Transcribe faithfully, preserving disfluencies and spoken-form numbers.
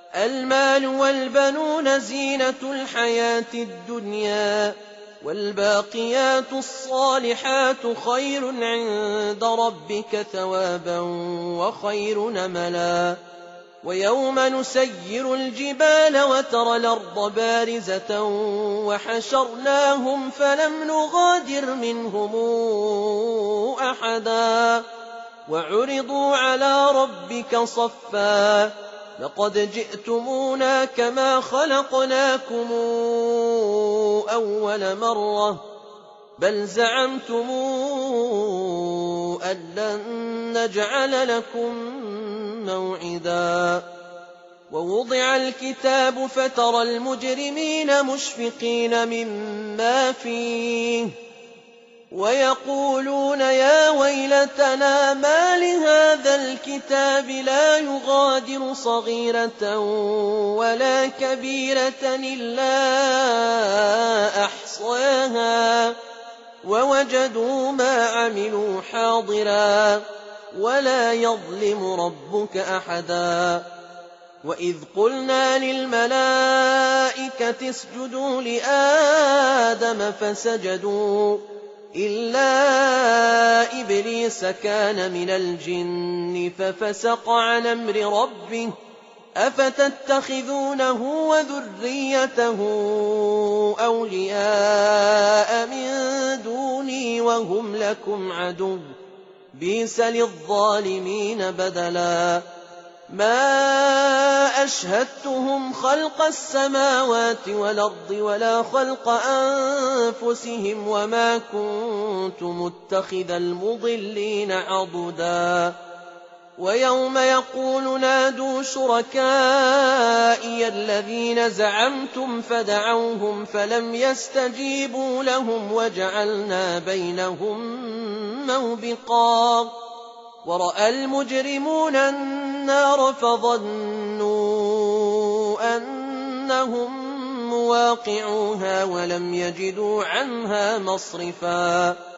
المال والبنون زينة الحياة الدنيا، والباقيات الصالحات خير عند ربك ثوابا وخير أملا. ويوم نسير الجبال وترى الأرض بارزة وحشرناهم فلم نغادر منهم أحدا وعرضوا على ربك صفا لقد جئتمونا كما خلقناكم أول مرة بل زعمتم أن لن نجعل لكم موعدا. ووضع الكتاب فترى المجرمين مشفقين مما فيه ويقولون يا ويلتنا ما لهذا الكتاب لا يغادر صغيرة ولا كبيرة إلا أحصاها ووجدوا ما عملوا حاضرا ولا يظلم ربك أحدا. وإذ قلنا للملائكة اسجدوا لآدم فسجدوا إلا إبليس كان من الجن ففسق عن أمر ربه أفتتخذونه وذريته أولياء من دوني وهم لكم عدو بئس للظالمين بدلا. ما أشهدتهم خلق السماوات والأرض ولا خلق أنفسهم وما كنت متخذ المضلين عضدا. ويوم يقول نادوا شركائي الذين زعمتم فدعوهم فلم يستجيبوا لهم وجعلنا بينهم موبقا. ورأى المجرمون النار فظنوا أنهم مواقعوها ولم يجدوا عنها مصرفا.